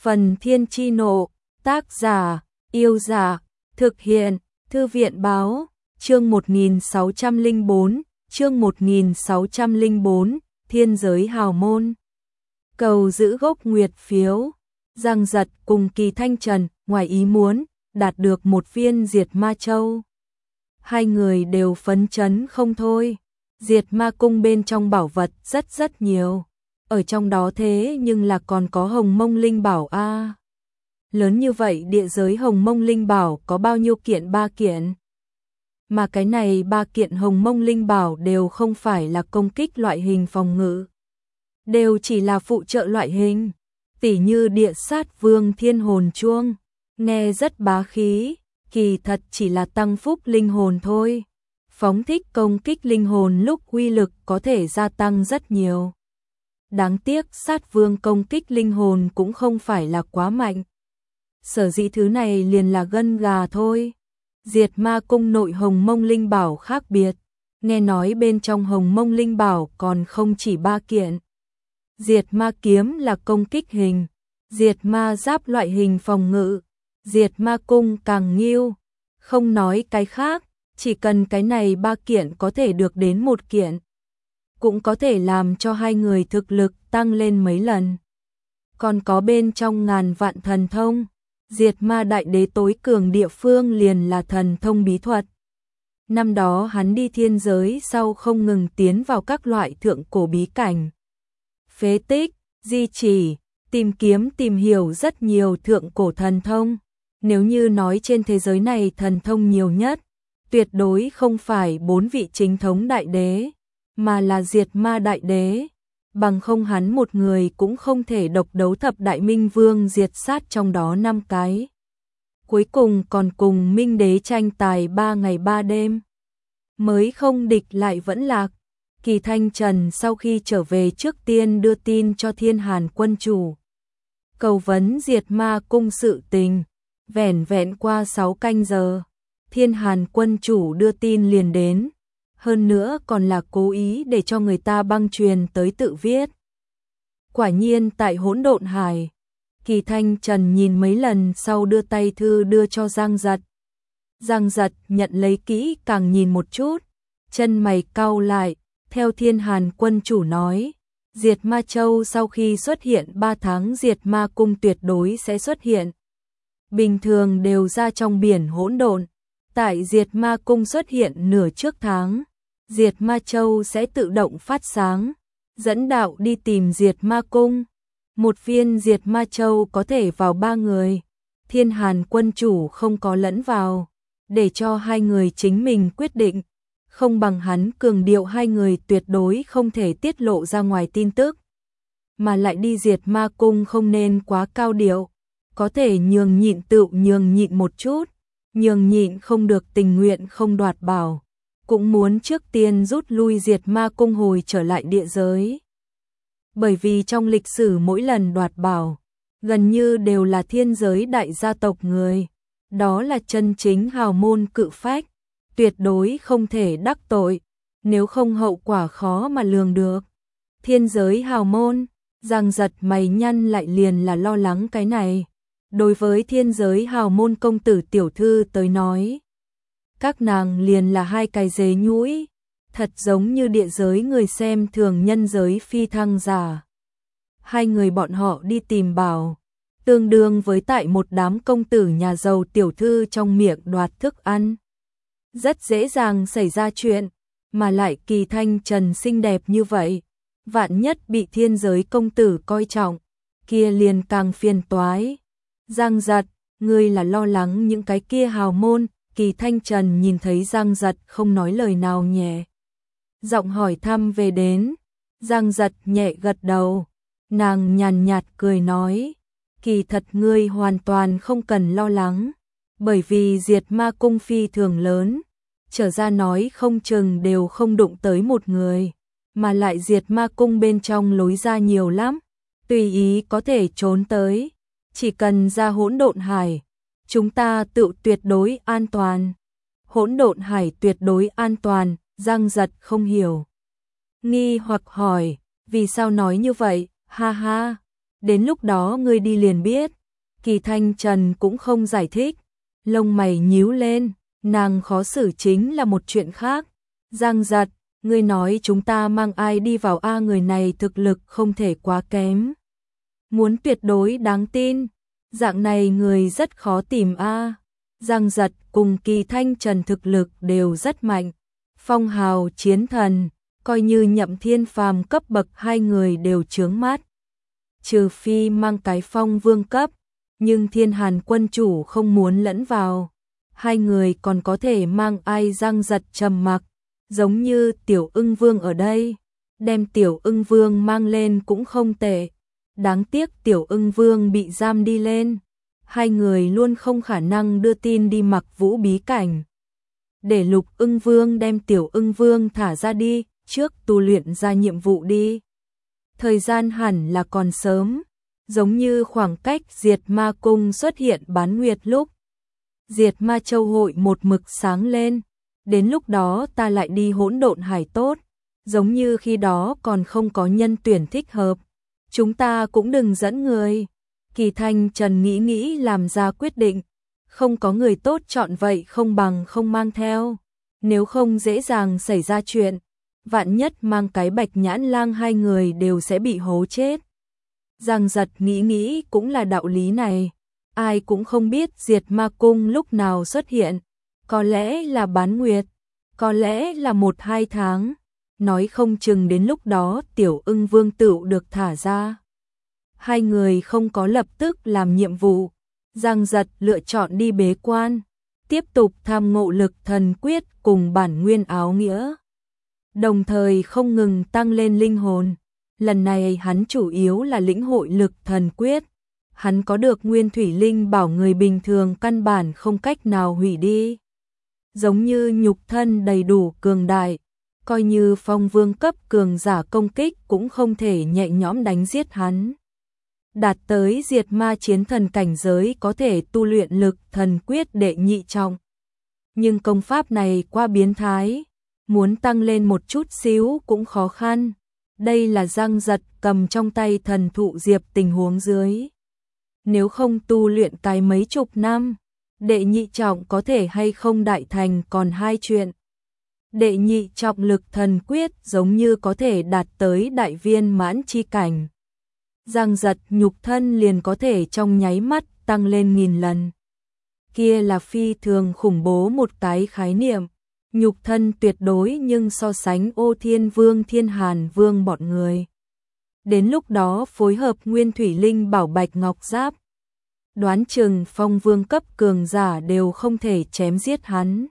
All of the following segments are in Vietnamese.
Phần Thiên Chi Nộ, tác giả, Yêu Dạ, thực hiện, Thư viện Báo, chương 1604, chương 1604, Thiên Giới Hào Môn. Cầu giữ gốc nguyệt phiếu, Giang Giật cùng Kỳ Thanh Trần, ngoài ý muốn, đạt được một viên diệt ma châu. Hai người đều phấn chấn không thôi, diệt ma cung bên trong bảo vật rất nhiều. Ở trong đó thế nhưng là còn có Hồng Mông Linh Bảo a. Lớn như vậy địa giới Hồng Mông Linh Bảo có bao nhiêu kiện? 3 kiện. Mà cái này 3 kiện Hồng Mông Linh Bảo đều không phải là công kích loại hình phòng ngự, đều chỉ là phụ trợ loại hình, tỉ như Địa Sát Vương Thiên Hồn Chuông, nghe rất bá khí, kỳ thật chỉ là tăng phúc linh hồn thôi. Phóng thích công kích linh hồn lúc uy lực có thể gia tăng rất nhiều. Đáng tiếc Sát Vương công kích linh hồn cũng không phải là quá mạnh. Sở dĩ thứ này liền là gân gà thôi. Diệt ma cung nội Hồng Mông Linh Bảo khác biệt. Nghe nói bên trong Hồng Mông Linh Bảo còn không chỉ 3 kiện. Diệt ma kiếm là công kích hình, diệt ma giáp loại hình phòng ngự, diệt ma cung càng nghiêu. Không nói cái khác, chỉ cần cái này 3 kiện có thể được đến 1 kiện, cũng có thể làm cho hai người thực lực tăng lên mấy lần. Còn có bên trong ngàn vạn thần thông, diệt ma đại đế tối cường địa phương liền là thần thông bí thuật. Năm đó hắn đi thiên giới sau không ngừng tiến vào các loại thượng cổ bí cảnh, phế tích, di chỉ, tìm kiếm tìm hiểu rất nhiều thượng cổ thần thông. Nếu như nói trên thế giới này thần thông nhiều nhất, tuyệt đối không phải 4 vị chính thống đại đế, mà là diệt ma đại đế. Bằng không hắn một người cũng không thể độc đấu thập đại minh vương diệt sát trong đó 5 cái. Cuối cùng còn cùng minh đế tranh tài 3 ngày 3 đêm, mới không địch lại vẫn lạc. Kỳ Thanh Trần sau khi trở về trước tiên đưa tin cho Thiên Hàn quân chủ, cầu vấn diệt ma cung sự tình. Vẻn qua 6 canh giờ, Thiên Hàn quân chủ đưa tin liền đến, hơn nữa còn là cố ý để cho người ta băng truyền tới tự viết. Quả nhiên tại Hỗn Độn Hải, Kỳ Thanh Trần nhìn mấy lần sau đưa tay thư đưa cho Giang Giật. Giang Giật nhận lấy kỹ càng nhìn một chút, chân mày cau lại, theo Thiên Hàn quân chủ nói, diệt ma châu sau khi xuất hiện 3 tháng diệt ma cung tuyệt đối sẽ xuất hiện. Bình thường đều ra trong biển hỗn độn, tại diệt ma cung xuất hiện nửa trước tháng, diệt ma châu sẽ tự động phát sáng, dẫn đạo đi tìm diệt ma cung. Một viên diệt ma châu có thể vào 3 người, Thiên Hàn quân chủ không có lẫn vào, để cho hai người chính mình quyết định, không bằng hắn cường điệu hai người tuyệt đối không thể tiết lộ ra ngoài tin tức, mà lại đi diệt ma cung không nên quá cao điệu, có thể nhường nhịn tự nhường nhịn một chút, nhường nhịn không được tình nguyện không đoạt bảo, cũng muốn trước tiên rút lui diệt ma cung hồi trở lại địa giới. Bởi vì trong lịch sử mỗi lần đoạt bảo, gần như đều là thiên giới đại gia tộc người, đó là chân chính hào môn cự phách, tuyệt đối không thể đắc tội, nếu không hậu quả khó mà lường được. Thiên giới hào môn, Giang Giật mày nhăn lại liền là lo lắng cái này. Đối với thiên giới hào môn công tử tiểu thư tới nói, các nàng liền là hai cái dế nhũi, thật giống như địa giới người xem thường nhân giới phi thăng giả. Hai người bọn họ đi tìm bảo, tương đương với tại một đám công tử nhà giàu tiểu thư trong miệng đoạt thức ăn. Rất dễ dàng xảy ra chuyện, mà lại Kỳ Thanh Trần xinh đẹp như vậy, vạn nhất bị thiên giới công tử coi trọng, kia liền càng phiền toái. Giang Giật, ngươi là lo lắng những cái kia hào môn? Kỳ Thanh Trần nhìn thấy Giang Giật không nói lời nào nhẹ giọng hỏi thăm về đến. Giang Giật nhẹ gật đầu, nàng nhàn nhạt cười nói, kỳ thật ngươi hoàn toàn không cần lo lắng, bởi vì diệt ma cung phi thường lớn, trở ra nói không chừng đều không đụng tới một người, mà lại diệt ma cung bên trong lối ra nhiều lắm, tùy ý có thể trốn tới, chỉ cần ra Hỗn Độn Hải, chúng ta tự tuyệt đối an toàn. Hỗn Độn Hải tuyệt đối an toàn. Giang Giật không hiểu, nghi hoặc hỏi, vì sao nói như vậy? Ha ha, Đến lúc đó ngươi đi liền biết. Kỳ Thanh Trần cũng không giải thích, lông mày nhíu lên, nàng khó xử chính là một chuyện khác. Giang Giật, ngươi nói chúng ta mang ai đi vào a, người này thực lực không thể quá kém. Muốn tuyệt đối đáng tin, dạng này người rất khó tìm a. Giang Giật cùng Kỳ Thanh Trần thực lực đều rất mạnh, phong hào chiến thần, coi như Nhậm Thiên Phàm cấp bậc hai người đều chướng mắt. Trừ phi mang cái phong vương cấp, nhưng Thiên Hàn quân chủ không muốn lẫn vào. Hai người còn có thể mang ai? Giang Giật trầm mặc, giống như Tiểu Ưng Vương ở đây, đem Tiểu Ưng Vương mang lên cũng không tệ. Đáng tiếc Tiểu Ưng Vương bị giam đi lên, hai người luôn không khả năng đưa tin đi Mặc Vũ bí cảnh. Để Lục Ưng Vương đem Tiểu Ưng Vương thả ra đi, trước tu luyện ra nhiệm vụ đi. Thời gian hẳn là còn sớm, giống như khoảng cách Diệt Ma Cung xuất hiện bán nguyệt lúc. Diệt Ma Châu hội một mực sáng lên, đến lúc đó ta lại đi Hỗn Độn Hải tốt, giống như khi đó còn không có nhân tuyển thích hợp. Chúng ta cũng đừng dẫn người. Kỳ Thanh Trần nghĩ làm ra quyết định, không có người tốt chọn vậy không bằng không mang theo, nếu không dễ dàng xảy ra chuyện, vạn nhất mang cái Bạch Nhãn Lang hai người đều sẽ bị hố chết. Giang Giật nghĩ cũng là đạo lý này, ai cũng không biết Diệt Ma Cung lúc nào xuất hiện, có lẽ là bán nguyệt, có lẽ là 1-2 tháng, nói không chừng đến lúc đó Tiểu Ưng Vương tựu được thả ra. Hai người không có lập tức làm nhiệm vụ, Giang Giật lựa chọn đi bế quan, tiếp tục tham ngộ lực thần quyết cùng bản nguyên áo nghĩa, đồng thời không ngừng tăng lên linh hồn. Lần này hắn chủ yếu là lĩnh hội lực thần quyết, hắn có được nguyên thủy linh bảo người bình thường căn bản không cách nào hủy đi. Giống như nhục thân đầy đủ cường đại, coi như phong vương cấp cường giả công kích cũng không thể nhẹ nhõm đánh giết hắn. Đạt tới diệt ma chiến thần cảnh giới có thể tu luyện lực thần quyết đệ nhị trọng. Nhưng công pháp này quá biến thái, muốn tăng lên một chút xíu cũng khó khăn. Đây là Giang Giật cầm trong tay thần thụ diệp tình huống dưới. Nếu không tu luyện cái mấy chục năm, đệ nhị trọng có thể hay không đại thành còn hai chuyện. Đệ nhị trọng lực thần quyết giống như có thể đạt tới đại viên mãn chi cảnh. Giang Giật nhục thân liền có thể trong nháy mắt tăng lên 1000 lần. Kia là phi thường khủng bố một cái khái niệm. Nhục thân tuyệt đối nhưng so sánh Ô Thiên Vương Thiên Hàn Vương bọn người. Đến lúc đó phối hợp nguyên thủy linh bảo bạch ngọc giáp, đoán chừng phong vương cấp cường giả đều không thể chém giết hắn.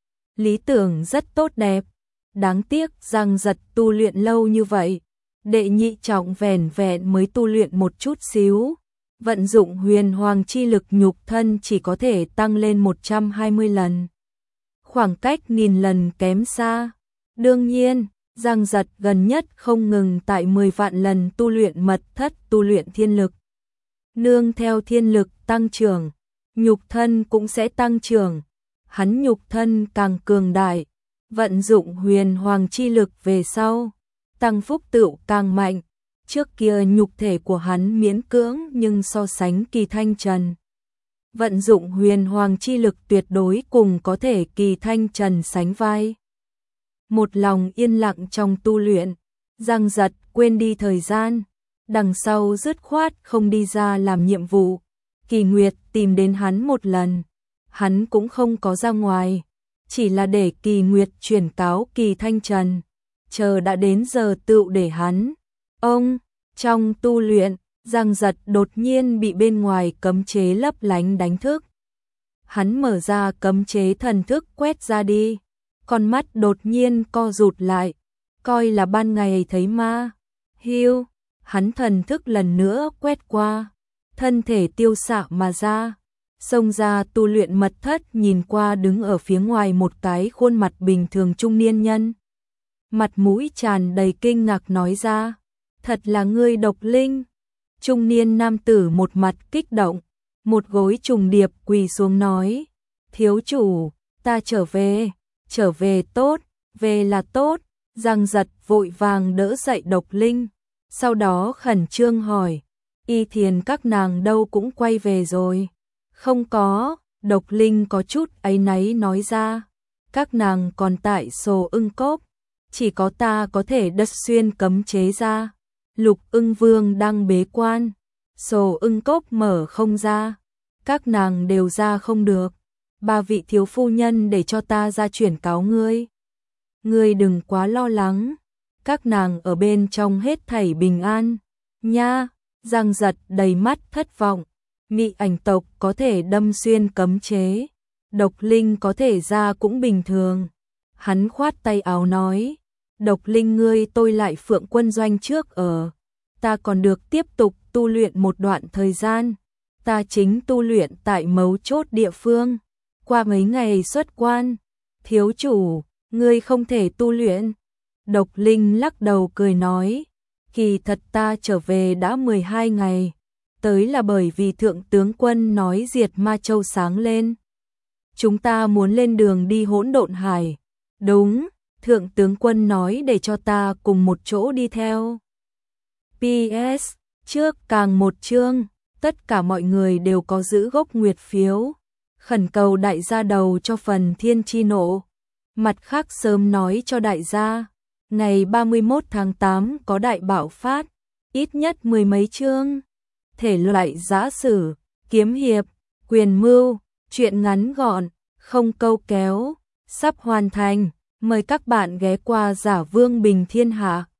Lý tưởng rất tốt đẹp, đáng tiếc Giang Giật tu luyện lâu như vậy, đệ nhị trọng vẻn vẹn mới tu luyện một chút xíu, vận dụng huyền hoàng chi lực nhục thân chỉ có thể tăng lên 120 lần. Khoảng cách 1000 lần kém xa. Đương nhiên, Giang Giật gần nhất không ngừng tại 10 vạn lần tu luyện mật thất tu luyện thiên lực. Nương theo thiên lực tăng trưởng, nhục thân cũng sẽ tăng trưởng. Hắn nhục thân càng cường đại, vận dụng huyền hoàng chi lực về sau, tăng phúc tựu càng mạnh. Trước kia nhục thể của hắn miễn cưỡng nhưng so sánh Kỳ Thanh Trần, vận dụng huyền hoàng chi lực tuyệt đối cùng có thể Kỳ Thanh Trần sánh vai. Một lòng yên lặng trong tu luyện, Giang Giật quên đi thời gian, đằng sau dứt khoát không đi ra làm nhiệm vụ. Kỳ Nguyệt tìm đến hắn một lần, hắn cũng không có ra ngoài, chỉ là để Kỳ Nguyệt chuyển cáo Kỳ Thanh Trần, chờ đã đến giờ tựu để hắn. Trong tu luyện, Giang Giật đột nhiên bị bên ngoài cấm chế lấp lánh đánh thức. Hắn mở ra cấm chế thần thức quét ra đi, con mắt đột nhiên co rụt lại, coi là ban ngày thấy ma. Hiu, hắn thần thức lần nữa quét qua, thân thể tiêu xạ mà ra, xông ra tu luyện mật thất, nhìn qua đứng ở phía ngoài một cái khuôn mặt bình thường trung niên nhân. Mặt mũi tràn đầy kinh ngạc nói ra, thật là ngươi Độc Linh. Trung niên nam tử một mặt kích động, một gối trùng điệp quỳ xuống nói, thiếu chủ, ta trở về tốt, về là tốt. Giang Giật vội vàng đỡ dậy Độc Linh, sau đó khẩn trương hỏi, Y Thiền các nàng đâu cũng quay về rồi. Không có, Độc Linh có chút áy náy nói ra. Các nàng còn tại Sồ Ưng Cốc, chỉ có ta có thể đứt xuyên cấm chế ra. Lục Ưng Vương đang bế quan, Sồ Ưng Cốc mở không ra, các nàng đều ra không được. Ba vị thiếu phu nhân để cho ta ra chuyển cáo ngươi. Ngươi đừng quá lo lắng, các nàng ở bên trong hết thảy bình an. Nha, Giang Giật đầy mắt thất vọng. Mị ảnh tộc có thể đâm xuyên cấm chế, Độc Linh có thể ra cũng bình thường. Hắn khoát tay áo nói, Độc Linh ngươi tôi lại Phượng Quân doanh trước ở. Ta còn được tiếp tục tu luyện một đoạn thời gian. Ta chính tu luyện tại mấu chốt địa phương. Qua mấy ngày xuất quan, thiếu chủ, ngươi không thể tu luyện. Độc Linh lắc đầu cười nói, kỳ thật ta trở về đã 12 ngày. Tới là bởi vì thượng tướng quân nói diệt Ma Châu sáng lên. Chúng ta muốn lên đường đi Hỗn Độn Hải. Đúng, thượng tướng quân nói để cho ta cùng một chỗ đi theo. PS, trước càng một chương, tất cả mọi người đều có giữ gốc nguyệt phiếu. Khẩn cầu đại gia đầu cho phần thiên chi nộ. Mặt khác sớm nói cho đại gia, ngày 31 tháng 8 có đại bạo phát, ít nhất 10 mấy chương. Thể loại giã sử, kiếm hiệp, quyền mưu, truyện ngắn gọn, không câu kéo, sắp hoàn thành. Mời các bạn ghé qua Giả Vương Bình Thiên Hạ.